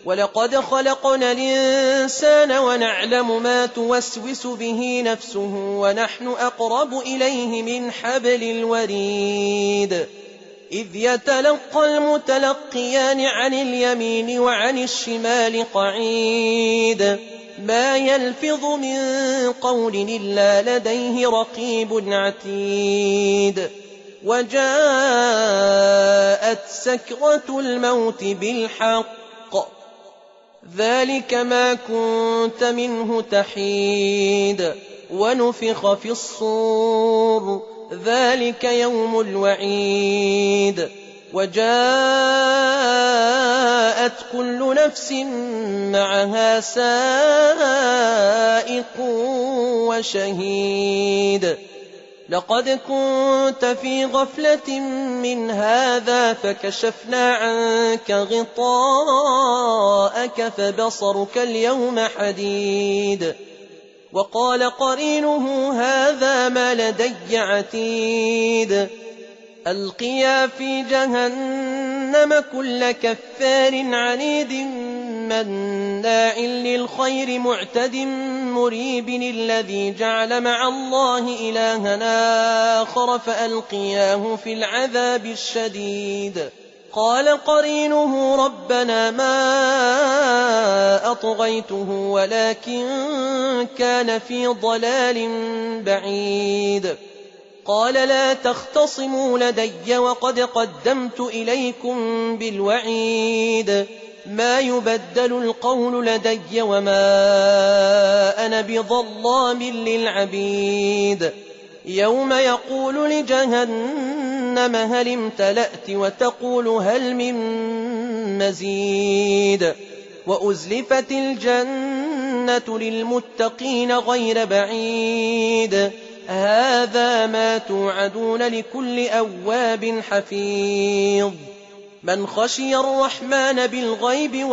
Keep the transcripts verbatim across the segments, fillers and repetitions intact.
ولقد خلقنا الإنسان ونعلم ما توسوس به نفسه ونحن أقرب إليه من حبل الوريد إذ يتلقى المتلقيان عن اليمين وعن الشمال قعيد ما يلفظ من قول إلا لديه رقيب عتيد وجاءت سكرة الموت بالحق ذلك ما كنت منه تحيد ونفخ في الصور ذلك يوم الوعيد وجاءت كل نفس معها سائق وشهيد لقد كنت في غفلة من هذا فكشفنا عنك غطاءك فبصرك اليوم حديد وقال قرينه هذا ما لدي عتيد ألقيا في جهنم كل كفار عنيد مناع للخير معتد مريب الذي جعل مع الله إلها آخر فألقياه في العذاب الشديد قال قرينه ربنا ما أطغيته ولكن كان في ضلال بعيد قال لا تختصموا لدي وقد قدمت إليكم بالوعيد ما يبدل القول لدي وما أنا بظلام للعبيد يوم يقول لجهنم هل امتلأت وتقول هل من مزيد وأزلفت الجنة للمتقين غير بعيد هذا ما توعدون لكل أواب حفيظ من خشي الرحمن بالغيب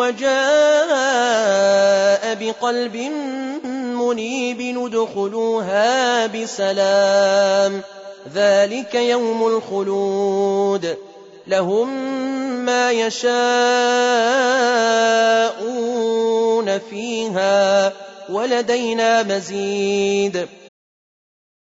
وجاء بقلب منيب ادخلوها بسلام ذلك يوم الخلود لهم ما يشاءون فيها ولدينا مزيد